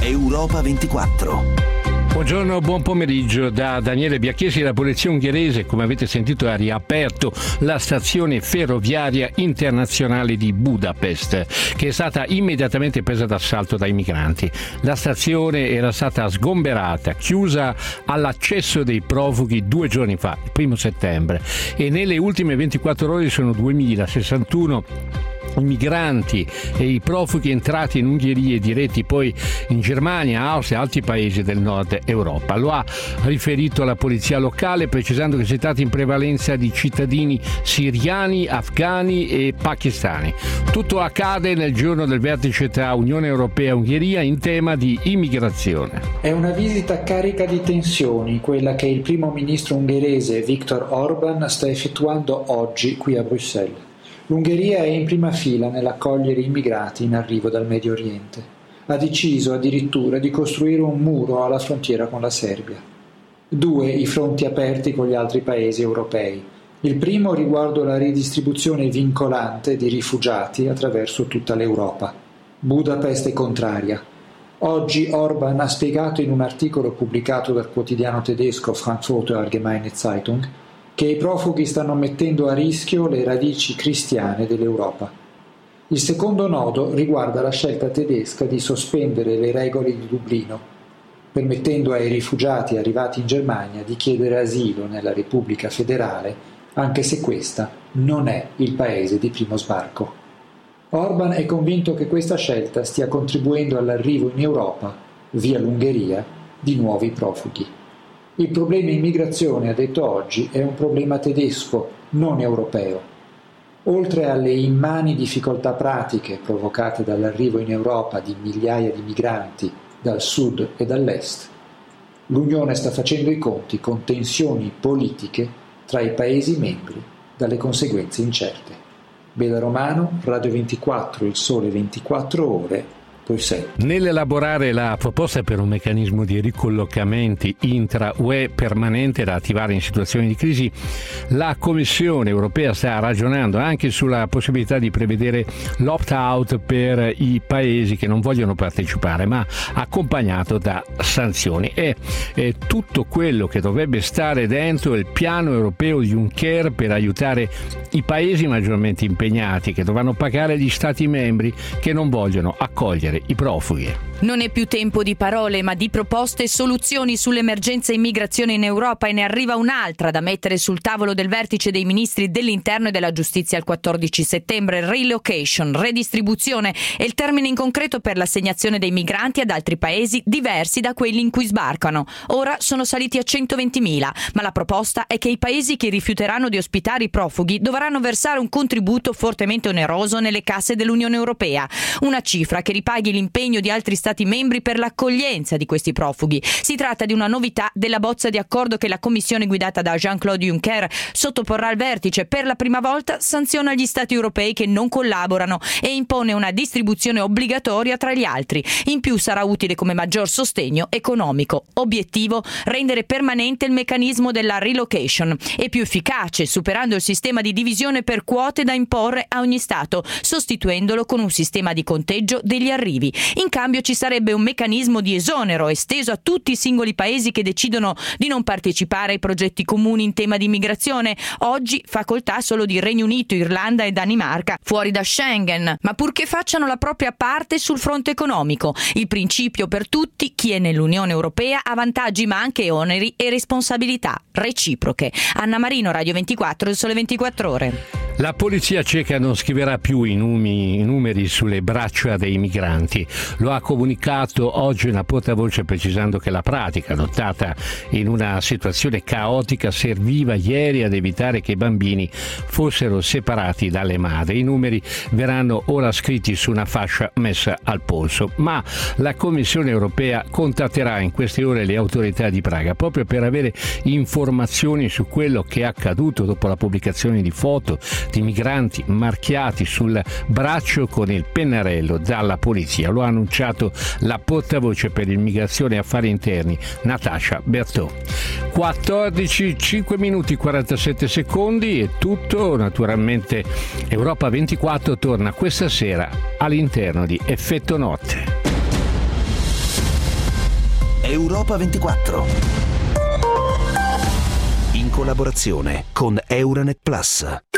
Europa 24. Buongiorno, buon pomeriggio da Daniele Biacchesi. La polizia ungherese, come avete sentito, ha riaperto la stazione ferroviaria internazionale di Budapest, che è stata immediatamente presa d'assalto dai migranti. La stazione era stata sgomberata, chiusa all'accesso dei profughi 2 giorni fa, il 1 settembre, e nelle ultime 24 ore sono 2061 i migranti e i profughi entrati in Ungheria e diretti poi in Germania, Austria e altri paesi del nord Europa. Lo ha riferito la polizia locale, precisando che si tratta in prevalenza di cittadini siriani, afghani e pakistani. Tutto accade nel giorno del vertice tra Unione Europea e Ungheria in tema di immigrazione. È una visita carica di tensioni, quella che il primo ministro ungherese Viktor Orban sta effettuando oggi qui a Bruxelles. L'Ungheria è in prima fila nell'accogliere immigrati in arrivo dal Medio Oriente. Ha deciso addirittura di costruire un muro alla frontiera con la Serbia. 2 i fronti aperti con gli altri paesi europei. Il primo riguardo la ridistribuzione vincolante di rifugiati attraverso tutta l'Europa. Budapest è contraria. Oggi Orban ha spiegato in un articolo pubblicato dal quotidiano tedesco Frankfurter Allgemeine Zeitung che i profughi stanno mettendo a rischio le radici cristiane dell'Europa. Il secondo nodo riguarda la scelta tedesca di sospendere le regole di Dublino, permettendo ai rifugiati arrivati in Germania di chiedere asilo nella Repubblica federale, anche se questa non è il paese di primo sbarco. Orban è convinto che questa scelta stia contribuendo all'arrivo in Europa, via l'Ungheria, di nuovi profughi. Il problema immigrazione, ha detto oggi, è un problema tedesco, non europeo. Oltre alle immani difficoltà pratiche provocate dall'arrivo in Europa di migliaia di migranti dal sud e dall'est, l'Unione sta facendo i conti con tensioni politiche tra i Paesi membri dalle conseguenze incerte. Bela Romano, Radio 24, Il Sole 24 Ore, Nell'elaborare la proposta per un meccanismo di ricollocamenti intra-UE permanente da attivare in situazioni di crisi, la Commissione europea sta ragionando anche sulla possibilità di prevedere l'opt-out per i paesi che non vogliono partecipare, ma accompagnato da sanzioni. È tutto quello che dovrebbe stare dentro il piano europeo Juncker per aiutare i paesi maggiormente impegnati, che dovranno pagare gli Stati membri che non vogliono accogliere i profughi. Non è più tempo di parole, ma di proposte e soluzioni sull'emergenza immigrazione in Europa, e ne arriva un'altra da mettere sul tavolo del vertice dei ministri dell'interno e della giustizia il 14 settembre. Relocation, redistribuzione, è il termine in concreto per l'assegnazione dei migranti ad altri paesi diversi da quelli in cui sbarcano. Ora sono saliti a 120.000, ma la proposta è che i paesi che rifiuteranno di ospitare i profughi dovranno versare un contributo fortemente oneroso nelle casse dell'Unione Europea, una cifra che ripaghi l'impegno di altri Stati membri per l'accoglienza di questi profughi. Si tratta di una novità della bozza di accordo che la Commissione guidata da Jean-Claude Juncker sottoporrà al vertice. Per la prima volta sanziona gli Stati europei che non collaborano e impone una distribuzione obbligatoria tra gli altri. In più sarà utile come maggior sostegno economico. Obiettivo: rendere permanente il meccanismo della relocation e più efficace, superando il sistema di divisione per quote da imporre a ogni Stato, sostituendolo con un sistema di conteggio degli arrivi. In cambio ci sarebbe un meccanismo di esonero esteso a tutti i singoli paesi che decidono di non partecipare ai progetti comuni in tema di immigrazione. Oggi facoltà solo di Regno Unito, Irlanda e Danimarca, fuori da Schengen, ma purché facciano la propria parte sul fronte economico. Il principio per tutti: chi è nell'Unione Europea ha vantaggi ma anche oneri e responsabilità reciproche. Anna Marino, Radio 24, Il Sole 24 Ore. La polizia ceca non scriverà più i numeri sulle braccia dei migranti. Lo ha comunicato oggi una portavoce, precisando che la pratica, adottata in una situazione caotica, serviva ieri ad evitare che i bambini fossero separati dalle madri. I numeri verranno ora scritti su una fascia messa al polso, ma la Commissione europea contatterà in queste ore le autorità di Praga proprio per avere informazioni su quello che è accaduto dopo la pubblicazione di foto di migranti marchiati sul braccio con il pennarello dalla polizia. Lo ha annunciato la portavoce per immigrazione e affari interni Natasha Bertò. 14, 5 minuti 47 secondi è tutto. Naturalmente Europa 24 torna questa sera all'interno di Effetto Notte. Europa 24. In collaborazione con Euranet Plus.